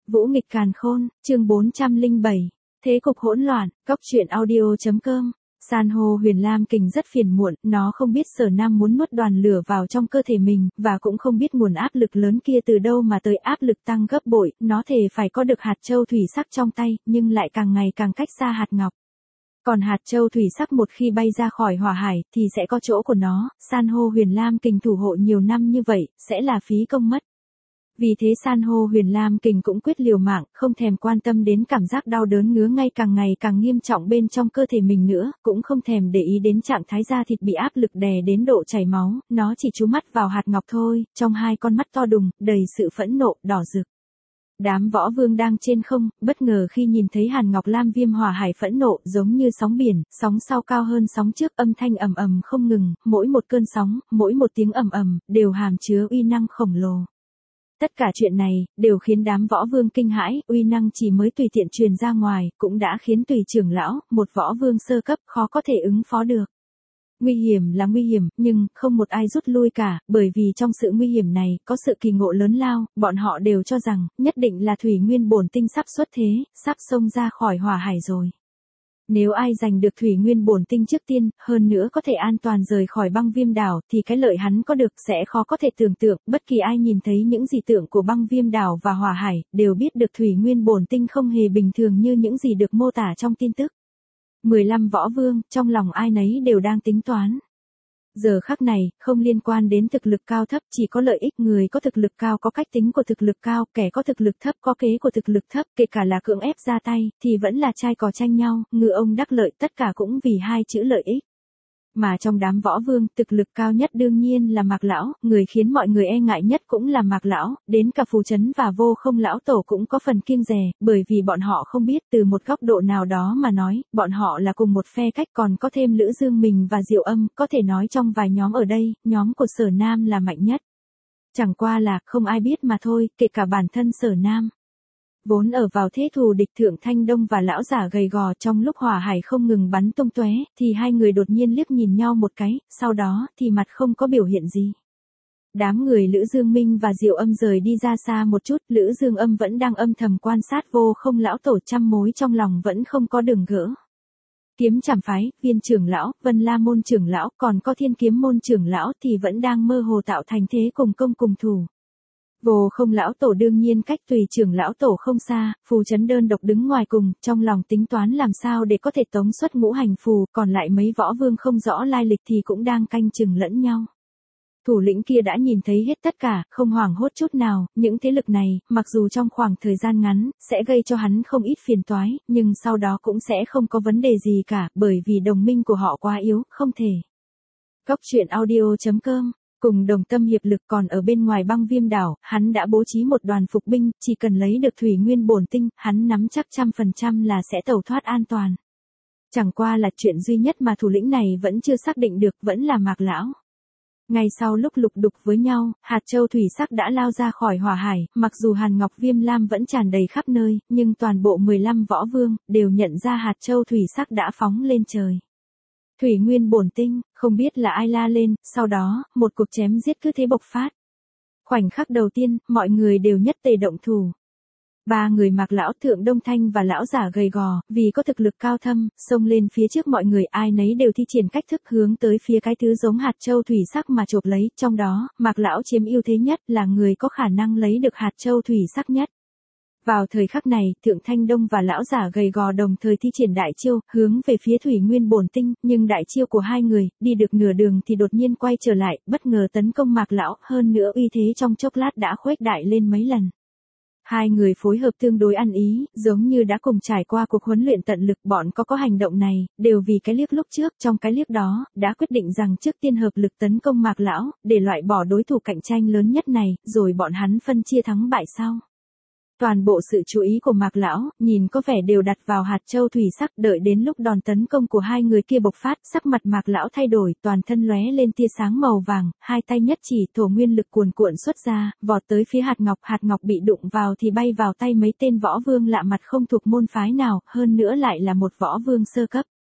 Vũ nghịch càn khôn, chương 407. Thế cục hỗn loạn, cóc truyện audio.com. San hô Huyền Lam Kình rất phiền muộn, nó không biết Sở Nam muốn nuốt đoàn lửa vào trong cơ thể mình, và cũng không biết nguồn áp lực lớn kia từ đâu mà tới, áp lực tăng gấp bội, nó thề phải có được hạt châu thủy sắc trong tay, nhưng lại càng ngày càng cách xa hạt ngọc. Còn hạt châu thủy sắc một khi bay ra khỏi hỏa hải, thì sẽ có chỗ của nó, San hô Huyền Lam Kình thủ hộ nhiều năm như vậy, sẽ là phí công mất. Vì thế San hô Huyền Lam Kình cũng quyết liều mạng, không thèm quan tâm đến cảm giác đau đớn ngứa ngay càng ngày càng nghiêm trọng bên trong cơ thể mình nữa, cũng không thèm để ý đến trạng thái da thịt bị áp lực đè đến độ chảy máu, nó chỉ chú mắt vào hạt ngọc thôi, trong hai con mắt to đùng, đầy sự phẫn nộ, đỏ rực. Đám võ vương đang trên không, bất ngờ khi nhìn thấy Hàn Ngọc Lam Viêm hỏa hải phẫn nộ, giống như sóng biển, sóng sau cao hơn sóng trước, âm thanh ầm ầm không ngừng, mỗi một cơn sóng, mỗi một tiếng ầm ầm, đều hàm chứa uy năng khổng lồ. Tất cả chuyện này, đều khiến đám võ vương kinh hãi, uy năng chỉ mới tùy tiện truyền ra ngoài, cũng đã khiến Tùy trưởng lão, một võ vương sơ cấp, khó có thể ứng phó được. Nguy hiểm là nguy hiểm, nhưng, không một ai rút lui cả, bởi vì trong sự nguy hiểm này, có sự kỳ ngộ lớn lao, bọn họ đều cho rằng, nhất định là Thủy Nguyên Bổn Tinh sắp xuất thế, sắp xông ra khỏi hỏa hải rồi. Nếu ai giành được Thủy Nguyên Bổn Tinh trước tiên, hơn nữa có thể an toàn rời khỏi Băng Viêm đảo, thì cái lợi hắn có được sẽ khó có thể tưởng tượng, bất kỳ ai nhìn thấy những dị tượng của Băng Viêm đảo và hỏa hải, đều biết được Thủy Nguyên Bổn Tinh không hề bình thường như những gì được mô tả trong tin tức. 15 võ vương, trong lòng ai nấy đều đang tính toán. Giờ khắc này, không liên quan đến thực lực cao thấp, chỉ có lợi ích, người có thực lực cao có cách tính của thực lực cao, kẻ có thực lực thấp có kế của thực lực thấp, kể cả là cưỡng ép ra tay, thì vẫn là trai cò tranh nhau, ngư ông đắc lợi, tất cả cũng vì hai chữ lợi ích. Mà trong đám võ vương, thực lực cao nhất đương nhiên là Mạc Lão, người khiến mọi người e ngại nhất cũng là Mạc Lão, đến cả Phù Trấn và Vô Không Lão Tổ cũng có phần kiêng dè, bởi vì bọn họ không biết, từ một góc độ nào đó mà nói, bọn họ là cùng một phe cách, còn có thêm Lữ Dương mình và Diệu Âm, có thể nói trong vài nhóm ở đây, nhóm của Sở Nam là mạnh nhất. Chẳng qua là, không ai biết mà thôi, kể cả bản thân Sở Nam. Vốn ở vào thế thù địch Thượng Thanh Đông và lão giả gầy gò, trong lúc hỏa hải không ngừng bắn tung tóe, thì hai người đột nhiên liếc nhìn nhau một cái, sau đó thì mặt không có biểu hiện gì. Đám người Lữ Dương Minh và Diệu Âm rời đi ra xa một chút, Lữ Dương Âm vẫn đang âm thầm quan sát Vô Không Lão Tổ, trăm mối trong lòng vẫn không có đường gỡ. Kiếm Trảm phái, Viên trưởng lão, Vân La môn trưởng lão, còn có Thiên Kiếm môn trưởng lão thì vẫn đang mơ hồ tạo thành thế cùng công cùng thủ. Vô Không Lão Tổ đương nhiên cách Tùy trưởng lão tổ không xa, Phù Trấn đơn độc đứng ngoài cùng, trong lòng tính toán làm sao để có thể tống xuất ngũ hành phù, còn lại mấy võ vương không rõ lai lịch thì cũng đang canh chừng lẫn nhau. Thủ lĩnh kia đã nhìn thấy hết tất cả, không hoảng hốt chút nào, những thế lực này, mặc dù trong khoảng thời gian ngắn, sẽ gây cho hắn không ít phiền toái, nhưng sau đó cũng sẽ không có vấn đề gì cả, bởi vì đồng minh của họ quá yếu, không thể. Cóc truyện audio.com. Cùng đồng tâm hiệp lực, còn ở bên ngoài Băng Viêm đảo, hắn đã bố trí một đoàn phục binh, chỉ cần lấy được Thủy Nguyên Bổn Tinh, hắn nắm chắc 100% là sẽ tẩu thoát an toàn. Chẳng qua là chuyện duy nhất mà thủ lĩnh này vẫn chưa xác định được, vẫn là Mạc Lão. Ngay sau lúc lục đục với nhau, hạt châu thủy sắc đã lao ra khỏi hỏa hải, mặc dù Hàn Ngọc Viêm Lam vẫn tràn đầy khắp nơi, nhưng toàn bộ 15 võ vương, đều nhận ra hạt châu thủy sắc đã phóng lên trời. Thủy Nguyên Bổn Tinh, không biết là ai la lên, sau đó, một cuộc chém giết cứ thế bộc phát. Khoảnh khắc đầu tiên, mọi người đều nhất tề động thủ. Ba người Mạc Lão, Thượng Đông Thanh và lão giả gầy gò, vì có thực lực cao thâm, xông lên phía trước mọi người, ai nấy đều thi triển cách thức hướng tới phía cái thứ giống hạt châu thủy sắc mà chộp lấy, trong đó, Mạc Lão chiếm ưu thế nhất, là người có khả năng lấy được hạt châu thủy sắc nhất. Vào thời khắc này, Thượng Thanh Đông và lão giả gầy gò đồng thời thi triển đại chiêu, hướng về phía Thủy Nguyên Bổn Tinh, nhưng đại chiêu của hai người, đi được nửa đường thì đột nhiên quay trở lại, bất ngờ tấn công Mạc Lão, hơn nữa uy thế trong chốc lát đã khuếch đại lên mấy lần. Hai người phối hợp tương đối ăn ý, giống như đã cùng trải qua cuộc huấn luyện tận lực, bọn có hành động này, đều vì cái liếc lúc trước, trong cái liếc đó, đã quyết định rằng trước tiên hợp lực tấn công Mạc Lão, để loại bỏ đối thủ cạnh tranh lớn nhất này, rồi bọn hắn phân chia thắng bại sau. Toàn bộ sự chú ý của Mạc Lão, nhìn có vẻ đều đặt vào hạt châu thủy sắc, đợi đến lúc đòn tấn công của hai người kia bộc phát, sắc mặt Mạc Lão thay đổi, toàn thân lóe lên tia sáng màu vàng, hai tay nhất chỉ, thổ nguyên lực cuồn cuộn xuất ra, vọt tới phía hạt ngọc bị đụng vào thì bay vào tay mấy tên võ vương lạ mặt không thuộc môn phái nào, hơn nữa lại là một võ vương sơ cấp.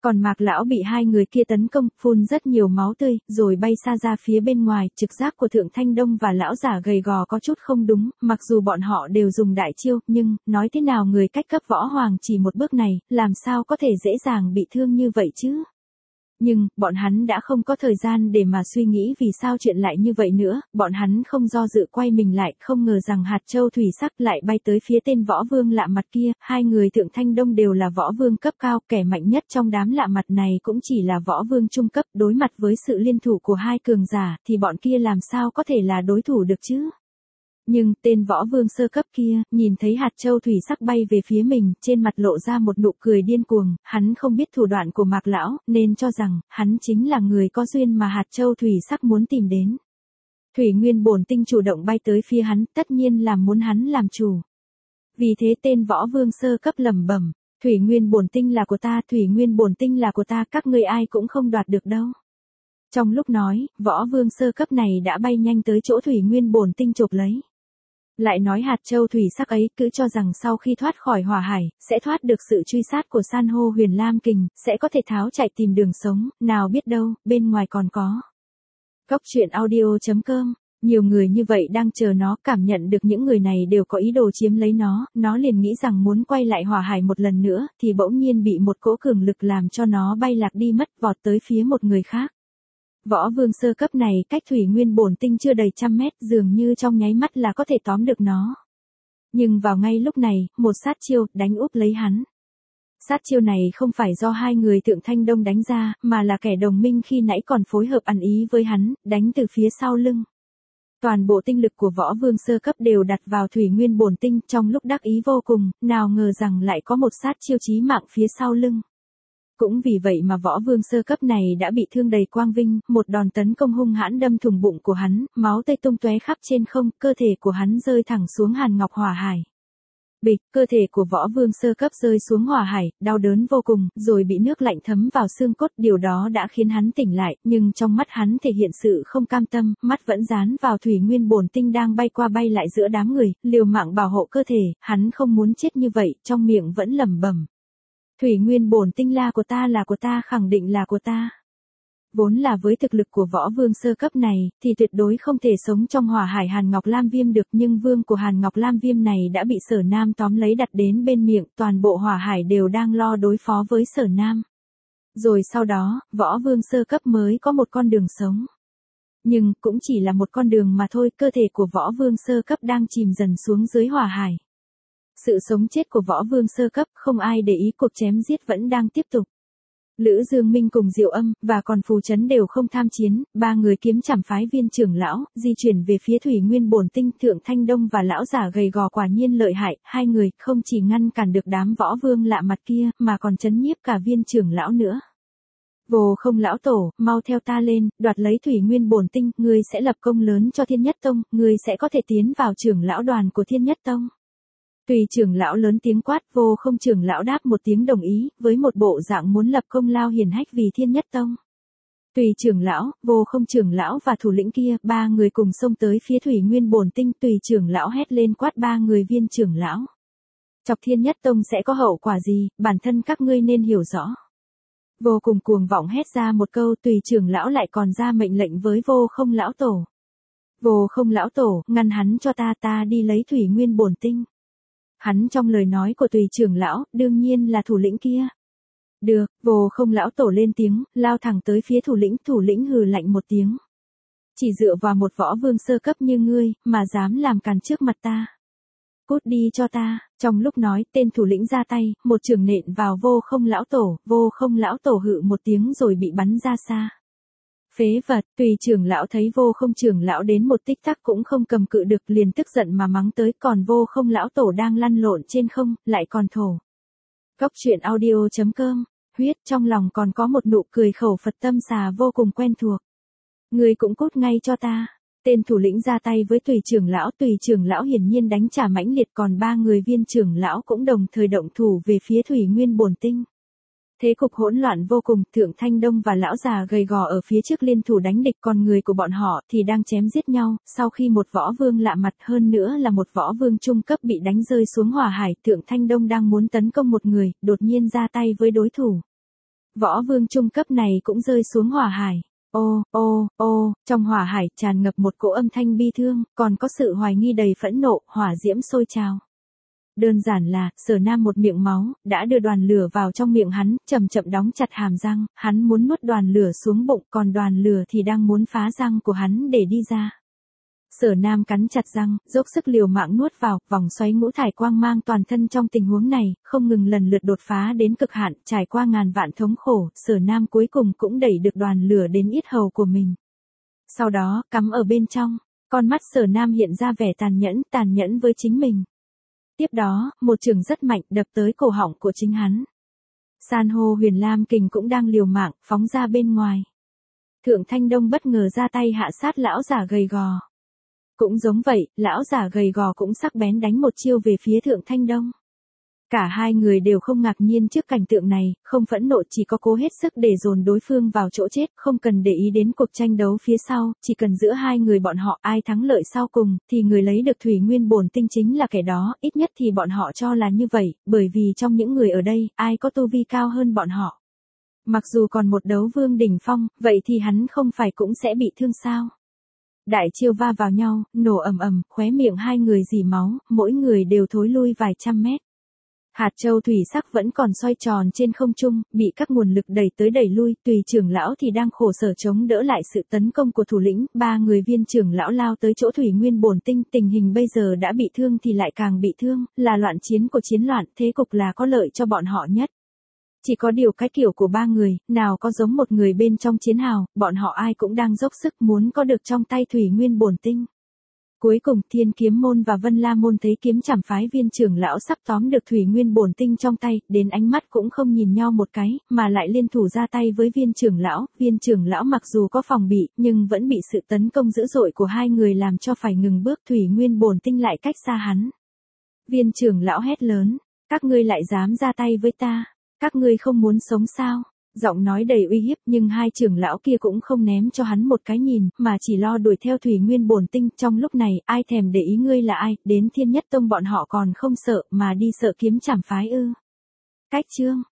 Còn Mạc lão bị hai người kia tấn công, phun rất nhiều máu tươi, rồi bay xa ra phía bên ngoài, trực giác của Thượng Thanh Đông và lão giả gầy gò có chút không đúng, mặc dù bọn họ đều dùng đại chiêu, nhưng, nói thế nào người cách cấp võ hoàng chỉ một bước này, làm sao có thể dễ dàng bị thương như vậy chứ? Nhưng, bọn hắn đã không có thời gian để mà suy nghĩ vì sao chuyện lại như vậy nữa, bọn hắn không do dự quay mình lại, không ngờ rằng hạt châu thủy sắc lại bay tới phía tên võ vương lạ mặt kia, hai người Thượng Thanh Đông đều là võ vương cấp cao, kẻ mạnh nhất trong đám lạ mặt này cũng chỉ là võ vương trung cấp, đối mặt với sự liên thủ của hai cường giả, thì bọn kia làm sao có thể là đối thủ được chứ? Nhưng, tên võ vương sơ cấp kia, nhìn thấy hạt châu thủy sắc bay về phía mình, trên mặt lộ ra một nụ cười điên cuồng, hắn không biết thủ đoạn của Mạc lão, nên cho rằng, hắn chính là người có duyên mà hạt châu thủy sắc muốn tìm đến. Thủy nguyên bổn tinh chủ động bay tới phía hắn, tất nhiên là muốn hắn làm chủ. Vì thế tên võ vương sơ cấp lẩm bẩm, thủy nguyên bổn tinh là của ta, thủy nguyên bổn tinh là của ta, các ngươi ai cũng không đoạt được đâu. Trong lúc nói, võ vương sơ cấp này đã bay nhanh tới chỗ thủy nguyên bổn tinh chộp lấy. Lại nói hạt châu thủy sắc ấy cứ cho rằng sau khi thoát khỏi hỏa hải, sẽ thoát được sự truy sát của san hô Huyền Lam Kình, sẽ có thể tháo chạy tìm đường sống, nào biết đâu, bên ngoài còn có. Cốc truyện audio.com, nhiều người như vậy đang chờ nó, cảm nhận được những người này đều có ý đồ chiếm lấy nó liền nghĩ rằng muốn quay lại hỏa hải một lần nữa, thì bỗng nhiên bị một cỗ cường lực làm cho nó bay lạc đi mất, vọt tới phía một người khác. Võ vương sơ cấp này cách thủy nguyên bổn tinh chưa đầy 100 mét, dường như trong nháy mắt là có thể tóm được nó. Nhưng vào ngay lúc này, một sát chiêu đánh úp lấy hắn. Sát chiêu này không phải do hai người Thượng Thanh Đông đánh ra, mà là kẻ đồng minh khi nãy còn phối hợp ăn ý với hắn, đánh từ phía sau lưng. Toàn bộ tinh lực của võ vương sơ cấp đều đặt vào thủy nguyên bổn tinh, trong lúc đắc ý vô cùng, nào ngờ rằng lại có một sát chiêu chí mạng phía sau lưng. Cũng vì vậy mà võ vương sơ cấp này đã bị thương đầy quang vinh, một đòn tấn công hung hãn đâm thủng bụng của hắn, máu tươi tung tóe khắp trên không, cơ thể của hắn rơi thẳng xuống hàn ngọc hỏa hải. Bịch, cơ thể của võ vương sơ cấp rơi xuống hỏa hải, đau đớn vô cùng, rồi bị nước lạnh thấm vào xương cốt, điều đó đã khiến hắn tỉnh lại, nhưng trong mắt hắn thể hiện sự không cam tâm, mắt vẫn dán vào thủy nguyên bổn tinh đang bay qua bay lại giữa đám người, liều mạng bảo hộ cơ thể, hắn không muốn chết như vậy, trong miệng vẫn lẩm bẩm. Thủy nguyên bổn tinh là của ta, khẳng định là của ta. Vốn là với thực lực của võ vương sơ cấp này, thì tuyệt đối không thể sống trong hỏa hải Hàn Ngọc Lam Viêm được, nhưng vương của Hàn Ngọc Lam Viêm này đã bị Sở Nam tóm lấy đặt đến bên miệng, toàn bộ hỏa hải đều đang lo đối phó với Sở Nam. Rồi sau đó, võ vương sơ cấp mới có một con đường sống. Nhưng, cũng chỉ là một con đường mà thôi, cơ thể của võ vương sơ cấp đang chìm dần xuống dưới hỏa hải. Sự sống chết của võ vương sơ cấp không ai để ý, cuộc chém giết vẫn đang tiếp tục. Lữ Dương Minh cùng Diệu Âm, và còn Phù Chấn đều không tham chiến, ba người kiếm chảm phái viên trưởng lão, di chuyển về phía thủy nguyên bổn tinh. Thượng Thanh Đông và lão giả gầy gò quả nhiên lợi hại, hai người không chỉ ngăn cản được đám võ vương lạ mặt kia, mà còn trấn nhiếp cả viên trưởng lão nữa. Vô Không lão tổ, mau theo ta lên, đoạt lấy thủy nguyên bổn tinh, ngươi sẽ lập công lớn cho Thiên Nhất Tông, ngươi sẽ có thể tiến vào trưởng lão đoàn của Thiên Nhất Tông. Tùy trưởng lão lớn tiếng quát, Vô Không trưởng lão đáp một tiếng đồng ý, với một bộ dạng muốn lập công lao hiển hách vì Thiên Nhất Tông. Tùy trưởng lão, Vô Không trưởng lão và thủ lĩnh kia, ba người cùng xông tới phía thủy nguyên bổn tinh. Tùy trưởng lão hét lên quát ba người viên trưởng lão. Chọc Thiên Nhất Tông sẽ có hậu quả gì, bản thân các ngươi nên hiểu rõ. Vô Cùng cuồng vọng hét ra một câu, Tùy trưởng lão lại còn ra mệnh lệnh với Vô Không lão tổ. Vô Không lão tổ, ngăn hắn cho ta đi lấy thủy nguyên bổn tinh. Hắn trong lời nói của Tùy trưởng lão, đương nhiên là thủ lĩnh kia. Được, Vô Không lão tổ lên tiếng, lao thẳng tới phía thủ lĩnh hừ lạnh một tiếng. Chỉ dựa vào một võ vương sơ cấp như ngươi, mà dám làm càn trước mặt ta. Cút đi cho ta, trong lúc nói, tên thủ lĩnh ra tay, một chưởng nện vào Vô Không lão tổ hự một tiếng rồi bị bắn ra xa. Phế vật, Tùy trưởng lão thấy Vô Không trưởng lão đến một tích tắc cũng không cầm cự được, liền tức giận mà mắng tới, còn Vô Không lão tổ đang lăn lộn trên không, lại còn thổ. Cốc truyện audio.com, huyết trong lòng còn có một nụ cười khẩu Phật tâm xà vô cùng quen thuộc. Ngươi cũng cút ngay cho ta. Tên thủ lĩnh ra tay với Tùy trưởng lão hiển nhiên đánh trả mãnh liệt, còn ba người viên trưởng lão cũng đồng thời động thủ về phía thủy nguyên bổn tinh. Thế cục hỗn loạn vô cùng, Thượng Thanh Đông và lão già gầy gò ở phía trước liên thủ đánh địch, còn người của bọn họ thì đang chém giết nhau. Sau khi một võ vương lạ mặt, hơn nữa là một võ vương trung cấp bị đánh rơi xuống hỏa hải, Thượng Thanh Đông đang muốn tấn công một người, đột nhiên ra tay với đối thủ. võ vương trung cấp này cũng rơi xuống hỏa hải. Ô, ô, ô, trong hỏa hải tràn ngập một cỗ âm thanh bi thương, còn có sự hoài nghi đầy phẫn nộ, hỏa diễm sôi trào. Đơn giản là, Sở Nam một miệng máu, đã đưa đoàn lửa vào trong miệng hắn, chậm chậm đóng chặt hàm răng, hắn muốn nuốt đoàn lửa xuống bụng, còn đoàn lửa thì đang muốn phá răng của hắn để đi ra. Sở Nam cắn chặt răng, dốc sức liều mạng nuốt vào, vòng xoáy ngũ thải quang mang toàn thân trong tình huống này, không ngừng lần lượt đột phá đến cực hạn, trải qua ngàn vạn thống khổ, Sở Nam cuối cùng cũng đẩy được đoàn lửa đến yết hầu của mình. Sau đó, cắm ở bên trong, con mắt Sở Nam hiện ra vẻ tàn nhẫn với chính mình. Tiếp đó, một chưởng rất mạnh đập tới cổ họng của chính hắn. San hô Huyền Lam Kình cũng đang liều mạng, phóng ra bên ngoài. Thượng Thanh Đông bất ngờ ra tay hạ sát lão giả gầy gò. Cũng giống vậy, lão giả gầy gò cũng sắc bén đánh một chiêu về phía Thượng Thanh Đông. Cả hai người đều không ngạc nhiên trước cảnh tượng này, không phẫn nộ, chỉ có cố hết sức để dồn đối phương vào chỗ chết, không cần để ý đến cuộc tranh đấu phía sau, chỉ cần giữa hai người bọn họ ai thắng lợi sau cùng, thì người lấy được thủy nguyên bổn tinh chính là kẻ đó, ít nhất thì bọn họ cho là như vậy, bởi vì trong những người ở đây, ai có tu vi cao hơn bọn họ. Mặc dù còn một đấu vương đỉnh phong, vậy thì hắn không phải cũng sẽ bị thương sao? Đại chiêu va vào nhau, nổ ầm ầm, khóe miệng hai người rỉ máu, mỗi người đều thối lui vài trăm mét. Hạt châu thủy sắc vẫn còn xoay tròn trên không trung, bị các nguồn lực đẩy tới đẩy lui, tùy trưởng lão thì đang khổ sở chống đỡ lại sự tấn công của thủ lĩnh, ba người viên trưởng lão lao tới chỗ thủy nguyên bổn tinh, tình hình bây giờ đã bị thương thì lại càng bị thương, là loạn chiến của chiến loạn, thế cục là có lợi cho bọn họ nhất. Chỉ có điều cái kiểu của ba người, nào có giống một người bên trong chiến hào, bọn họ ai cũng đang dốc sức muốn có được trong tay thủy nguyên bổn tinh. Cuối cùng, Thiên Kiếm môn và Vân La môn thấy kiếm chảm phái viên trưởng lão sắp tóm được thủy nguyên bổn tinh trong tay, đến ánh mắt cũng không nhìn nhau một cái, mà lại liên thủ ra tay với viên trưởng lão mặc dù có phòng bị, nhưng vẫn bị sự tấn công dữ dội của hai người làm cho phải ngừng bước, thủy nguyên bổn tinh lại cách xa hắn. Viên trưởng lão hét lớn, các ngươi lại dám ra tay với ta, các ngươi không muốn sống sao? Giọng nói đầy uy hiếp, nhưng hai trưởng lão kia cũng không ném cho hắn một cái nhìn, mà chỉ lo đuổi theo thủy nguyên bổn tinh. Trong lúc này, ai thèm để ý ngươi là ai, đến Thiên Nhất Tông bọn họ còn không sợ, mà đi sợ kiếm chảm phái ư? Cách chương